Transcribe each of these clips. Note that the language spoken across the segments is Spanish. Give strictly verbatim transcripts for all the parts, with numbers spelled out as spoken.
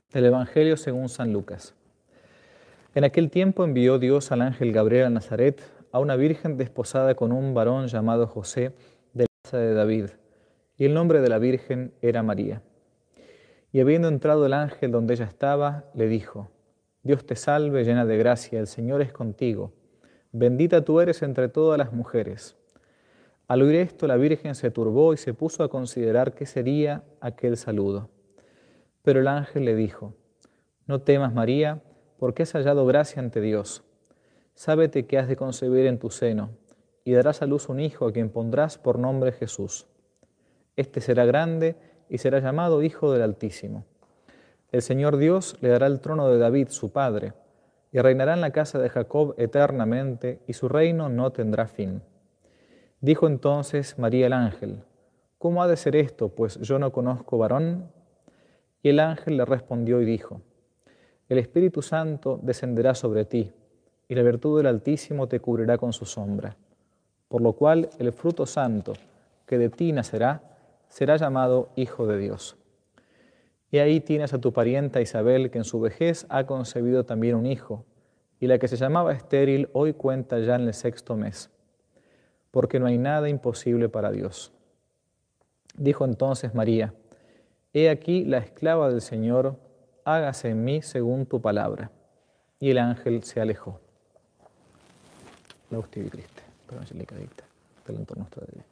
Del Evangelio según San Lucas. En aquel tiempo envió Dios al ángel Gabriel a Nazaret, a una virgen desposada con un varón llamado José, de la casa de David, y el nombre de la virgen era María. Y habiendo entrado el ángel donde ella estaba, le dijo: Dios te salve, llena de gracia, el Señor es contigo. Bendita tú eres entre todas las mujeres. Al oír esto, la virgen se turbó y se puso a considerar qué sería aquel saludo. Pero el ángel le dijo: No temas, María, porque has hallado gracia ante Dios. Sábete que has de concebir en tu seno, y darás a luz un hijo a quien pondrás por nombre Jesús. Este será grande y será llamado Hijo del Altísimo. El Señor Dios le dará el trono de David, su padre, y reinará en la casa de Jacob eternamente, y su reino no tendrá fin. Dijo entonces María al ángel: ¿Cómo ha de ser esto, pues yo no conozco varón? Y el ángel le respondió y dijo: El Espíritu Santo descenderá sobre ti, y la virtud del Altísimo te cubrirá con su sombra. Por lo cual el fruto santo que de ti nacerá será llamado Hijo de Dios. Y ahí tienes a tu parienta Isabel, que en su vejez ha concebido también un hijo, y la que se llamaba estéril hoy cuenta ya en el sexto mes, porque no hay nada imposible para Dios. Dijo entonces María: He aquí la esclava del Señor, hágase en mí según tu palabra. Y el ángel se alejó. Lausti vi Kriste, per angelica dicta, talentor nostra dicta.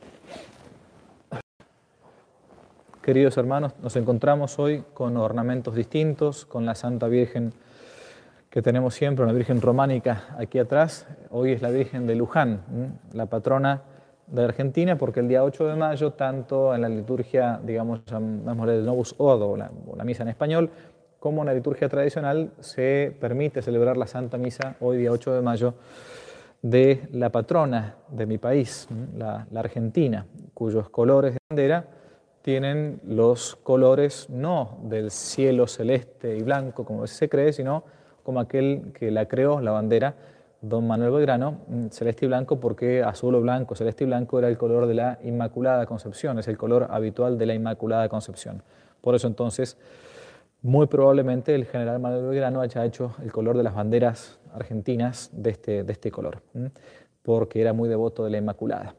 Queridos hermanos, nos encontramos hoy con ornamentos distintos, con la Santa Virgen que tenemos siempre, una Virgen románica aquí atrás. Hoy es la Virgen de Luján, la patrona de Argentina, porque el día ocho de mayo, tanto en la liturgia, digamos, llamémosle el Novus Ordo, o la, o la misa en español, como en la liturgia tradicional, se permite celebrar la Santa Misa hoy, día ocho de mayo, de la patrona de mi país, la, la Argentina, cuyos colores de bandera tienen los colores no del cielo celeste y blanco, como se cree, sino como aquel que la creó, la bandera, don Manuel Belgrano, celeste y blanco, porque azul o blanco, celeste y blanco era el color de la Inmaculada Concepción, es el color habitual de la Inmaculada Concepción. Por eso entonces, muy probablemente el general Manuel Belgrano haya hecho el color de las banderas argentinas de este, de este color, porque era muy devoto de la Inmaculada.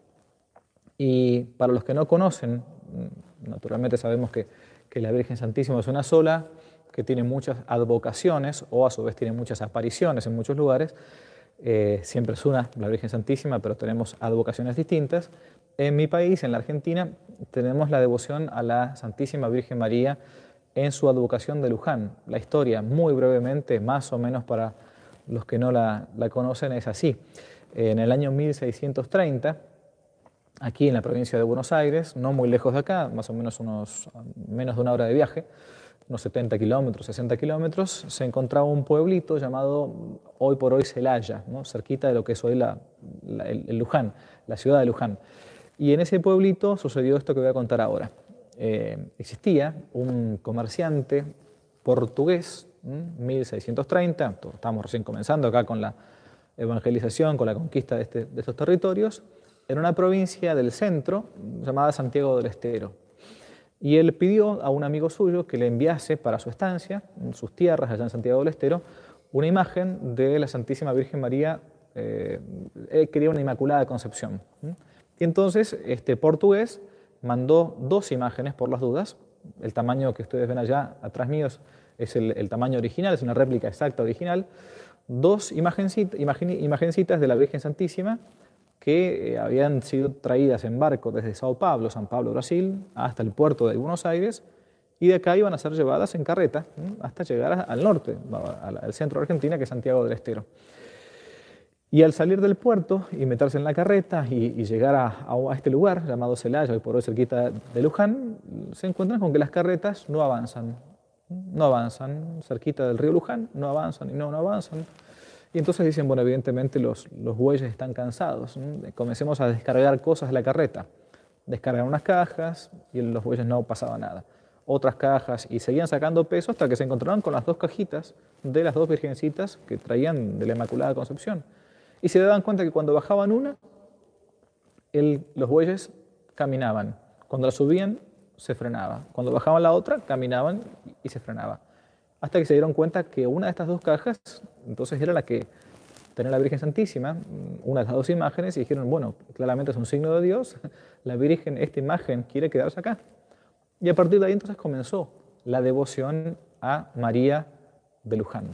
Y para los que no conocen, naturalmente sabemos que, que la Virgen Santísima es una sola, que tiene muchas advocaciones o a su vez tiene muchas apariciones en muchos lugares. Eh, siempre es una, la Virgen Santísima, pero tenemos advocaciones distintas. En mi país, en la Argentina, tenemos la devoción a la Santísima Virgen María en su advocación de Luján. La historia, muy brevemente, más o menos para los que no la, la conocen, es así. En el año mil seiscientos treinta, aquí en la provincia de Buenos Aires, no muy lejos de acá, más o menos unos menos de una hora de viaje, unos setenta kilómetros, sesenta kilómetros, se encontraba un pueblito llamado hoy por hoy Celaya, ¿no? Cerquita de lo que es hoy la, la, el, el Luján, la ciudad de Luján. Y en ese pueblito sucedió esto que voy a contar ahora. Eh, existía un comerciante portugués, mil seiscientos treinta, estamos recién comenzando acá con la evangelización, con la conquista de, este, de estos territorios, en una provincia del centro llamada Santiago del Estero. Y él pidió a un amigo suyo que le enviase para su estancia, en sus tierras allá en Santiago del Estero, una imagen de la Santísima Virgen María. Eh, él quería una Inmaculada Concepción. Y entonces este portugués mandó dos imágenes por las dudas. El tamaño que ustedes ven allá atrás mío es el, el tamaño original, es una réplica exacta original. Dos imagencita, imagen, imagencitas de la Virgen Santísima que eh, habían sido traídas en barco desde Sao Paulo, San Pablo, Brasil, hasta el puerto de Buenos Aires, y de acá iban a ser llevadas en carreta ¿sí? hasta llegar al norte, al, al centro de Argentina, que es Santiago del Estero. Y al salir del puerto y meterse en la carreta y, y llegar a, a, a este lugar llamado Celaya, hoy por hoy cerquita de Luján, se encuentran con que las carretas no avanzan, no avanzan, cerquita del río Luján, no avanzan y no, no avanzan. Y entonces dicen, bueno, evidentemente los, los bueyes están cansados, ¿no? Comencemos a descargar cosas de la carreta. Descargan unas cajas y en los bueyes no pasaba nada. Otras cajas y seguían sacando peso hasta que se encontraron con las dos cajitas de las dos virgencitas que traían de la Inmaculada Concepción. Y se daban cuenta que cuando bajaban una, el, los bueyes caminaban. Cuando la subían, se frenaba. Cuando bajaban la otra, caminaban y se frenaba. hasta que se dieron cuenta que una de estas dos cajas entonces era la que tenía la Virgen Santísima, una de las dos imágenes, y dijeron, bueno, claramente es un signo de Dios, la Virgen, esta imagen quiere quedarse acá. Y a partir de ahí entonces comenzó la devoción a María de Luján.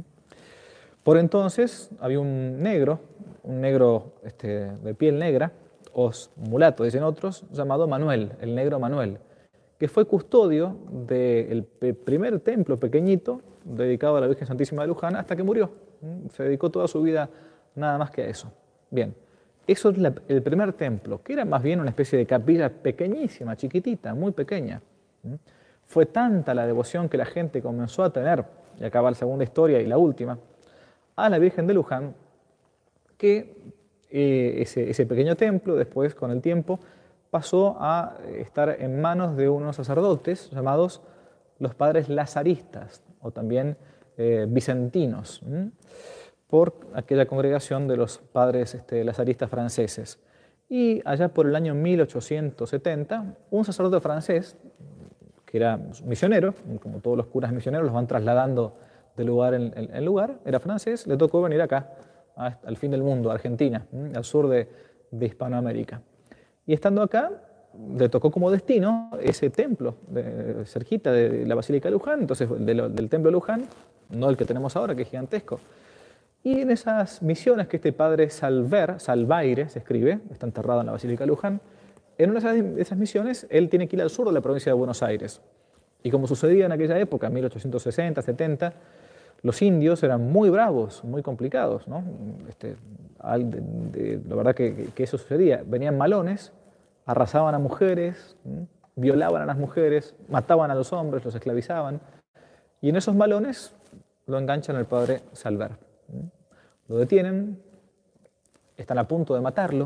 Por entonces había un negro, un negro este, de piel negra, o mulato, dicen otros, llamado Manuel, el negro Manuel, que fue custodio del primer templo pequeñito dedicado a la Virgen Santísima de Luján hasta que murió. Se dedicó toda su vida nada más que a eso. Bien, eso es la, el primer templo, que era más bien una especie de capilla pequeñísima, chiquitita, muy pequeña. Fue tanta la devoción que la gente comenzó a tener, y acá va la segunda historia y la última, a la Virgen de Luján, que eh, ese, ese pequeño templo después, con el tiempo, pasó a estar en manos de unos sacerdotes llamados los padres lazaristas, o también eh, vicentinos, ¿m? por aquella congregación de los padres este, lazaristas franceses. Y allá por el año mil ochocientos setenta, un sacerdote francés, que era misionero, como todos los curas misioneros los van trasladando de lugar en, en, en lugar, era francés, le tocó venir acá, a, al fin del mundo, a Argentina, ¿m? al sur de, de Hispanoamérica. Y estando acá, le tocó como destino ese templo de, cerquita de la Basílica de Luján, entonces de lo, del templo de Luján, no el que tenemos ahora, que es gigantesco. Y en esas misiones que este padre Salver, Salvaire se escribe, está enterrado en la Basílica de Luján, en una de esas misiones él tiene que ir al sur de la provincia de Buenos Aires. Y como sucedía en aquella época, mil ochocientos sesenta, setenta, los indios eran muy bravos, muy complicados, ¿no? Este, de, de, la verdad que, que eso sucedía. Venían malones, arrasaban a mujeres, ¿m? violaban a las mujeres, mataban a los hombres, los esclavizaban. Y en esos malones lo enganchan al padre Salver. ¿m? Lo detienen, están a punto de matarlo.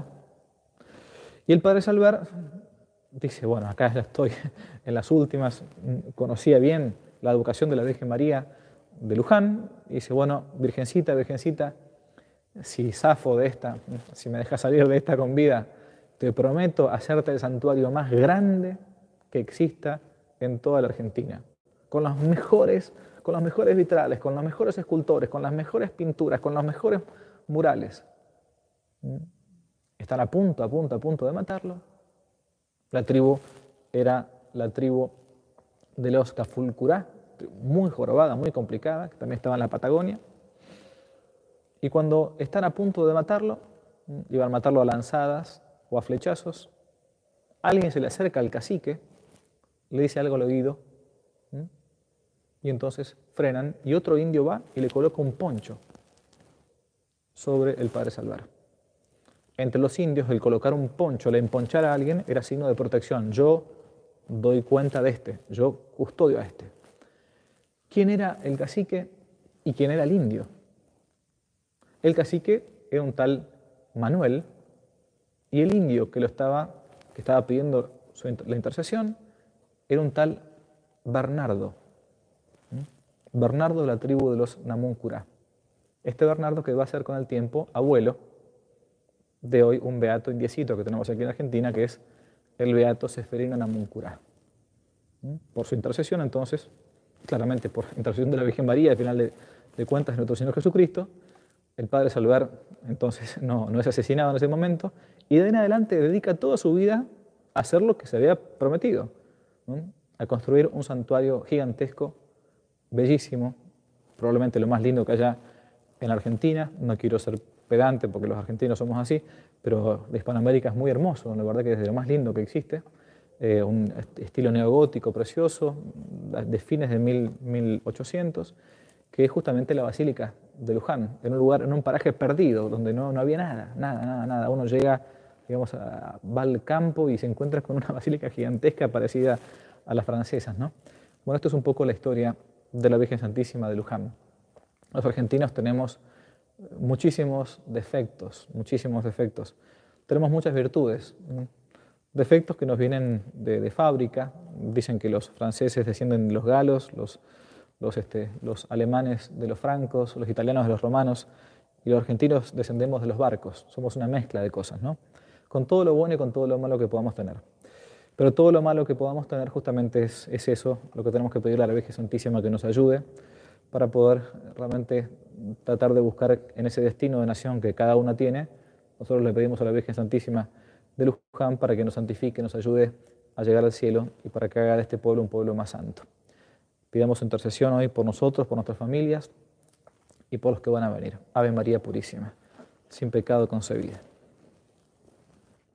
Y el padre Salver dice, bueno, acá ya estoy en las últimas, conocía bien la educación de la Virgen María de Luján, y dice, bueno, Virgencita, Virgencita, si zafo de esta, si me dejas salir de esta con vida, te prometo hacerte el santuario más grande que exista en toda la Argentina, con los mejores, con los mejores vitrales, con los mejores escultores, con las mejores pinturas, con los mejores murales. Están a punto, a punto, a punto de matarlo. La tribu era la tribu de los Cafulcurá, muy jorobada, muy complicada, que también estaba en la Patagonia. Y cuando están a punto de matarlo, iban a matarlo a lanzadas o a flechazos, alguien se le acerca al cacique, le dice algo al oído, ¿m? y entonces frenan, y otro indio va y le coloca un poncho sobre el padre Salver. Entre los indios, el colocar un poncho, el emponchar a alguien, era signo de protección. Yo doy cuenta de este, yo custodio a este. ¿Quién era el cacique y quién era el indio? El cacique era un tal Manuel, y el indio que, lo estaba, que estaba pidiendo su, la intercesión era un tal Bernardo. ¿Mm? Bernardo de la tribu de los Namuncurá. Este Bernardo que va a ser con el tiempo abuelo de hoy un beato indiecito que tenemos aquí en Argentina, que es el beato Seferino Namuncurá. ¿Mm? Por su intercesión, entonces, claramente por intercesión de la Virgen María, al final de, de cuentas de nuestro Señor Jesucristo, el padre Salver entonces no, no es asesinado en ese momento, y de ahí en adelante dedica toda su vida a hacer lo que se había prometido, ¿no? A construir un santuario gigantesco, bellísimo, probablemente lo más lindo que haya en Argentina. No quiero ser pedante porque los argentinos somos así, pero de Hispanoamérica es muy hermoso, la verdad que es de lo más lindo que existe. Eh, un estilo neogótico precioso, de fines de mil ochocientos, que es justamente la Basílica de Luján, en un lugar, en un paraje perdido, donde no, no había nada, nada, nada, nada. Uno llega, digamos, a, va al campo y se encuentra con una basílica gigantesca parecida a las francesas, ¿no? Bueno, esto es un poco la historia de la Virgen Santísima de Luján. Los argentinos tenemos muchísimos defectos, muchísimos defectos. Tenemos muchas virtudes, ¿no? Defectos que nos vienen de, de fábrica. Dicen que los franceses descienden de los galos, los, los, este, los alemanes de los francos, los italianos de los romanos, y los argentinos descendemos de los barcos. Somos una mezcla de cosas, ¿no? Con todo lo bueno y con todo lo malo que podamos tener. Pero todo lo malo que podamos tener justamente es, es eso, lo que tenemos que pedirle a la Virgen Santísima que nos ayude, para poder realmente tratar de buscar en ese destino de nación que cada una tiene. Nosotros le pedimos a la Virgen Santísima de Luján para que nos santifique, nos ayude a llegar al cielo y para que haga de este pueblo un pueblo más santo. Pidamos intercesión hoy por nosotros, por nuestras familias y por los que van a venir. Ave María Purísima, sin pecado concebida.